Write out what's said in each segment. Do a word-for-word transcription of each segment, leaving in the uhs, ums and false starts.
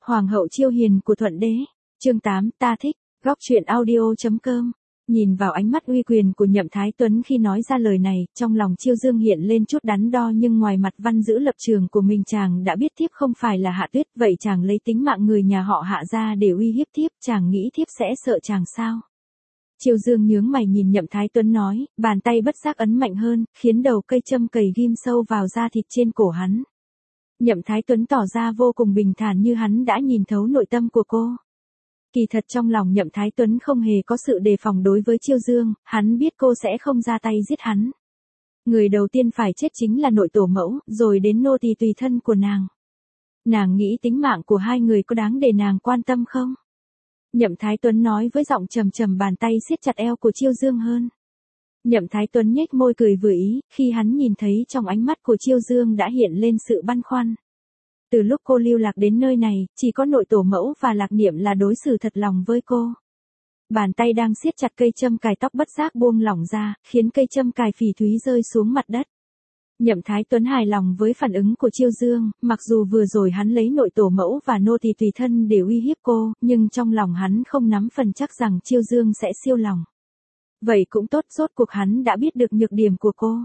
Hoàng hậu Chiêu Hiền của Thuận Đế. Chương tám, ta thích. Góc truyện audio.com. Nhìn vào ánh mắt uy quyền của Nhậm Thái Tuấn khi nói ra lời này, trong lòng Chiêu Dương hiện lên chút đắn đo, nhưng ngoài mặt văn giữ lập trường của mình, chàng đã biết thiếp không phải là Hạ Tuyết, vậy chàng lấy tính mạng người nhà họ Hạ ra để uy hiếp thiếp, chàng nghĩ thiếp sẽ sợ chàng sao? Chiêu Dương nhướng mày nhìn Nhậm Thái Tuấn nói, bàn tay bất giác ấn mạnh hơn, khiến đầu cây châm cầy ghim sâu vào da thịt trên cổ hắn. Nhậm Thái Tuấn tỏ ra vô cùng bình thản, như hắn đã nhìn thấu nội tâm của cô. Kỳ thật trong lòng Nhậm Thái Tuấn không hề có sự đề phòng đối với Chiêu Dương, hắn biết cô sẽ không ra tay giết hắn. Người đầu tiên phải chết chính là nội tổ mẫu, rồi đến nô tỳ tùy thân của nàng. Nàng nghĩ tính mạng của hai người có đáng để nàng quan tâm không? Nhậm Thái Tuấn nói với giọng trầm trầm, bàn tay siết chặt eo của Chiêu Dương hơn. Nhậm Thái Tuấn nhếch môi cười vừa ý, khi hắn nhìn thấy trong ánh mắt của Chiêu Dương đã hiện lên sự băn khoăn. Từ lúc cô lưu lạc đến nơi này, chỉ có nội tổ mẫu và Lạc Niệm là đối xử thật lòng với cô. Bàn tay đang siết chặt cây châm cài tóc bất giác buông lỏng ra, khiến cây châm cài phỉ thúy rơi xuống mặt đất. Nhậm Thái Tuấn hài lòng với phản ứng của Chiêu Dương, mặc dù vừa rồi hắn lấy nội tổ mẫu và nô tỳ tùy thân để uy hiếp cô, nhưng trong lòng hắn không nắm phần chắc rằng Chiêu Dương sẽ siêu lòng. Vậy cũng tốt, rốt cuộc hắn đã biết được nhược điểm của cô.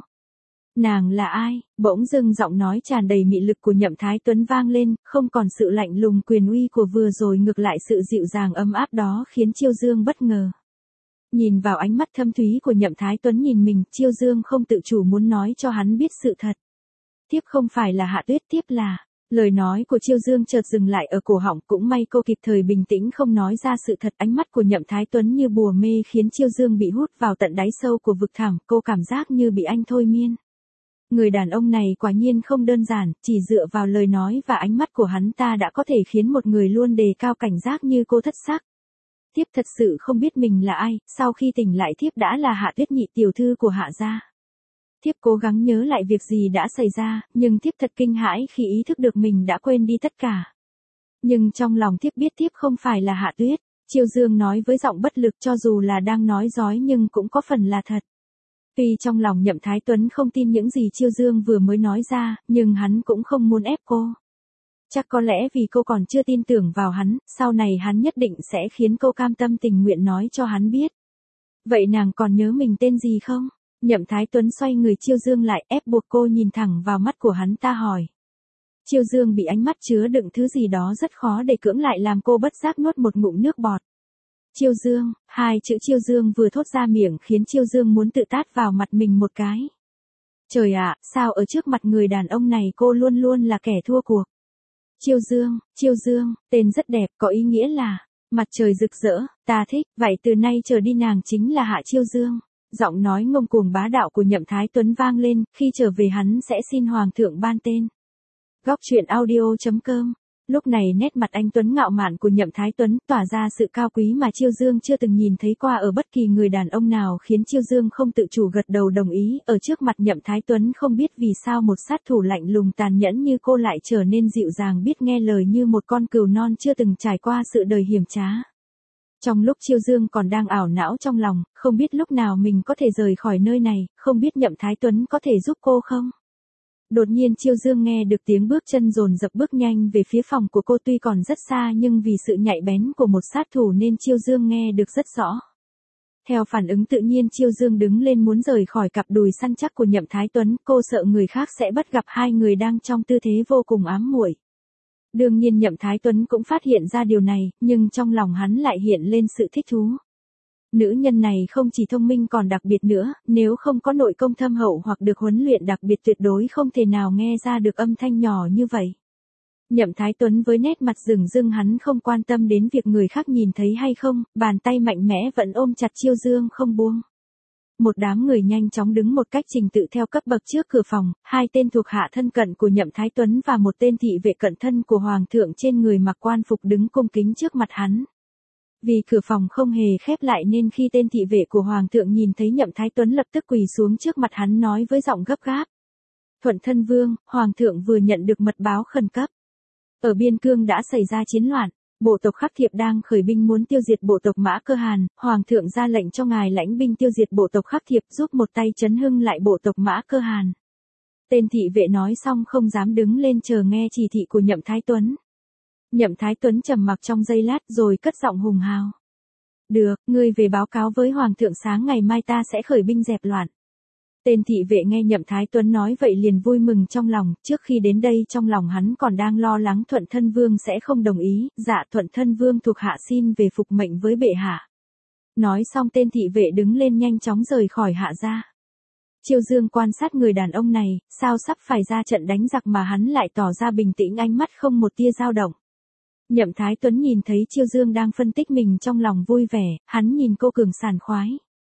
Nàng là ai? Bỗng dưng giọng nói tràn đầy mị lực của Nhậm Thái Tuấn vang lên, không còn sự lạnh lùng quyền uy của vừa rồi, ngược lại sự dịu dàng ấm áp đó khiến Chiêu Dương bất ngờ. Nhìn vào ánh mắt thâm thúy của Nhậm Thái Tuấn nhìn mình, Chiêu Dương không tự chủ muốn nói cho hắn biết sự thật. Thiếp không phải là Hạ Tuyết, thiếp là... Lời nói của Chiêu Dương chợt dừng lại ở cổ họng, cũng may cô kịp thời bình tĩnh không nói ra sự thật. Ánh mắt của Nhậm Thái Tuấn như bùa mê khiến Chiêu Dương bị hút vào tận đáy sâu của vực thẳm, cô cảm giác như bị anh thôi miên. Người đàn ông này quả nhiên không đơn giản, chỉ dựa vào lời nói và ánh mắt của hắn ta đã có thể khiến một người luôn đề cao cảnh giác như cô thất sắc. Thiếp thật sự không biết mình là ai, sau khi tỉnh lại thiếp đã là Hạ Tuyết, nhị tiểu thư của Hạ gia. Thiếp cố gắng nhớ lại việc gì đã xảy ra, nhưng thiếp thật kinh hãi khi ý thức được mình đã quên đi tất cả. Nhưng trong lòng thiếp biết thiếp không phải là Hạ Tuyết. Chiêu Dương nói với giọng bất lực, cho dù là đang nói dối nhưng cũng có phần là thật. Tuy trong lòng Nhậm Thái Tuấn không tin những gì Chiêu Dương vừa mới nói ra, nhưng hắn cũng không muốn ép cô. Chắc có lẽ vì cô còn chưa tin tưởng vào hắn, sau này hắn nhất định sẽ khiến cô cam tâm tình nguyện nói cho hắn biết. Vậy nàng còn nhớ mình tên gì không? Nhậm Thái Tuấn xoay người Chiêu Dương lại, ép buộc cô nhìn thẳng vào mắt của hắn ta hỏi. Chiêu Dương bị ánh mắt chứa đựng thứ gì đó rất khó để cưỡng lại làm cô bất giác nuốt một ngụm nước bọt. Chiêu Dương, hai chữ Chiêu Dương vừa thốt ra miệng khiến Chiêu Dương muốn tự tát vào mặt mình một cái. Trời ạ, sao ở trước mặt người đàn ông này cô luôn luôn là kẻ thua cuộc. Chiêu Dương, Chiêu Dương, tên rất đẹp, có ý nghĩa là mặt trời rực rỡ, ta thích, vậy từ nay trở đi nàng chính là Hạ Chiêu Dương. Giọng nói ngông cuồng bá đạo của Nhậm Thái Tuấn vang lên, khi trở về hắn sẽ xin Hoàng thượng ban tên. Góc truyện audio.com. Lúc này nét mặt anh Tuấn ngạo mạn của Nhậm Thái Tuấn tỏa ra sự cao quý mà Chiêu Dương chưa từng nhìn thấy qua ở bất kỳ người đàn ông nào, khiến Chiêu Dương không tự chủ gật đầu đồng ý. Ở trước mặt Nhậm Thái Tuấn không biết vì sao một sát thủ lạnh lùng tàn nhẫn như cô lại trở nên dịu dàng biết nghe lời như một con cừu non chưa từng trải qua sự đời hiểm trá. Trong lúc Chiêu Dương còn đang ảo não trong lòng, không biết lúc nào mình có thể rời khỏi nơi này, không biết Nhậm Thái Tuấn có thể giúp cô không? Đột nhiên Chiêu Dương nghe được tiếng bước chân dồn dập bước nhanh về phía phòng của cô, tuy còn rất xa nhưng vì sự nhạy bén của một sát thủ nên Chiêu Dương nghe được rất rõ. Theo phản ứng tự nhiên Chiêu Dương đứng lên muốn rời khỏi cặp đùi săn chắc của Nhậm Thái Tuấn, cô sợ người khác sẽ bắt gặp hai người đang trong tư thế vô cùng ám muội. Đương nhiên Nhậm Thái Tuấn cũng phát hiện ra điều này, nhưng trong lòng hắn lại hiện lên sự thích thú. Nữ nhân này không chỉ thông minh còn đặc biệt nữa, nếu không có nội công thâm hậu hoặc được huấn luyện đặc biệt tuyệt đối không thể nào nghe ra được âm thanh nhỏ như vậy. Nhậm Thái Tuấn với nét mặt rừng rưng, hắn không quan tâm đến việc người khác nhìn thấy hay không, bàn tay mạnh mẽ vẫn ôm chặt Chiêu Dương không buông. Một đám người nhanh chóng đứng một cách trình tự theo cấp bậc trước cửa phòng, hai tên thuộc hạ thân cận của Nhậm Thái Tuấn và một tên thị vệ cận thân của Hoàng thượng trên người mặc quan phục đứng cung kính trước mặt hắn. Vì cửa phòng không hề khép lại nên khi tên thị vệ của Hoàng thượng nhìn thấy Nhậm Thái Tuấn lập tức quỳ xuống trước mặt hắn nói với giọng gấp gáp. Thuận thân vương, Hoàng thượng vừa nhận được mật báo khẩn cấp. Ở biên cương đã xảy ra chiến loạn. Bộ tộc Khắc Thiệp đang khởi binh muốn tiêu diệt bộ tộc Mã Cơ Hàn, Hoàng thượng ra lệnh cho ngài lãnh binh tiêu diệt bộ tộc Khắc Thiệp, giúp một tay trấn hưng lại bộ tộc Mã Cơ Hàn. Tên thị vệ nói xong không dám đứng lên chờ nghe chỉ thị của Nhậm Thái Tuấn. Nhậm Thái Tuấn trầm mặc trong giây lát rồi cất giọng hùng hào. Được, ngươi về báo cáo với Hoàng thượng sáng ngày mai ta sẽ khởi binh dẹp loạn. Tên thị vệ nghe Nhậm Thái Tuấn nói vậy liền vui mừng trong lòng, trước khi đến đây trong lòng hắn còn đang lo lắng Thuận Thân Vương sẽ không đồng ý, dạ Thuận Thân Vương thuộc hạ xin về phục mệnh với bệ hạ. Nói xong tên thị vệ đứng lên nhanh chóng rời khỏi hạ gia. Chiêu Dương quan sát người đàn ông này, sao sắp phải ra trận đánh giặc mà hắn lại tỏ ra bình tĩnh, ánh mắt không một tia dao động. Nhậm Thái Tuấn nhìn thấy Chiêu Dương đang phân tích mình trong lòng vui vẻ, hắn nhìn cô cường sảng khoái.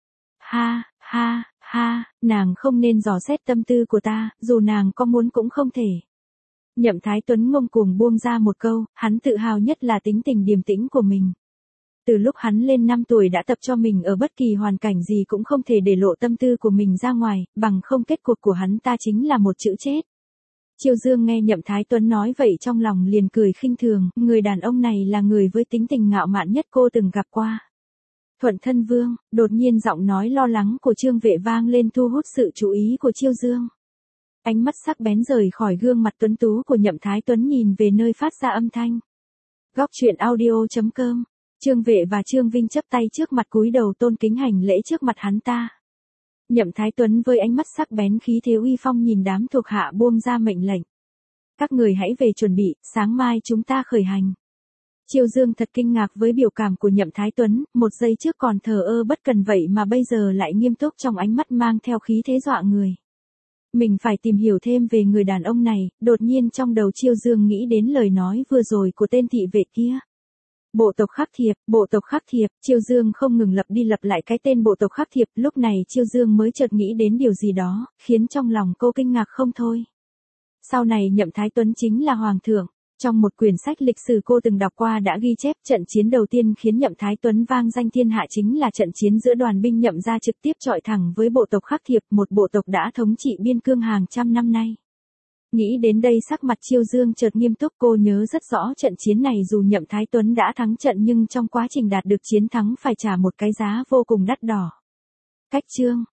Ha, ha, ha, nàng không nên dò xét tâm tư của ta, dù nàng có muốn cũng không thể. Nhậm Thái Tuấn ngông cuồng buông ra một câu, hắn tự hào nhất là tính tình điềm tĩnh của mình. Từ lúc hắn lên năm tuổi đã tập cho mình ở bất kỳ hoàn cảnh gì cũng không thể để lộ tâm tư của mình ra ngoài, bằng không kết cục của hắn ta chính là một chữ chết. Chiêu Dương nghe Nhậm Thái Tuấn nói vậy trong lòng liền cười khinh thường, người đàn ông này là người với tính tình ngạo mạn nhất cô từng gặp qua. Thuận Thân Vương, đột nhiên giọng nói lo lắng của Trương Vệ vang lên thu hút sự chú ý của Chiêu Dương. Ánh mắt sắc bén rời khỏi gương mặt tuấn tú của Nhậm Thái Tuấn nhìn về nơi phát ra âm thanh. Góc truyện audio chấm com. Trương Vệ và Trương Vinh chắp tay trước mặt cúi đầu tôn kính hành lễ trước mặt hắn ta. Nhậm Thái Tuấn với ánh mắt sắc bén khí thế uy phong nhìn đám thuộc hạ buông ra mệnh lệnh. Các người hãy về chuẩn bị, sáng mai chúng ta khởi hành. Chiêu Dương thật kinh ngạc với biểu cảm của Nhậm Thái Tuấn, một giây trước còn thờ ơ bất cần vậy mà bây giờ lại nghiêm túc, trong ánh mắt mang theo khí thế dọa người. Mình phải tìm hiểu thêm về người đàn ông này, đột nhiên trong đầu Chiêu Dương nghĩ đến lời nói vừa rồi của tên thị vệ kia. Bộ tộc Khắc Thiệp, bộ tộc Khắc Thiệp, Chiêu Dương không ngừng lặp đi lặp lại cái tên bộ tộc Khắc Thiệp, lúc này Chiêu Dương mới chợt nghĩ đến điều gì đó, khiến trong lòng cô kinh ngạc không thôi. Sau này Nhậm Thái Tuấn chính là hoàng thượng. Trong một quyển sách lịch sử cô từng đọc qua đã ghi chép trận chiến đầu tiên khiến Nhậm Thái Tuấn vang danh thiên hạ chính là trận chiến giữa đoàn binh Nhậm gia trực tiếp chọi thẳng với bộ tộc Khắc Thiệp, một bộ tộc đã thống trị biên cương hàng trăm năm nay. Nghĩ đến đây sắc mặt Chiêu Dương chợt nghiêm túc, cô nhớ rất rõ trận chiến này dù Nhậm Thái Tuấn đã thắng trận nhưng trong quá trình đạt được chiến thắng phải trả một cái giá vô cùng đắt đỏ. Cách chương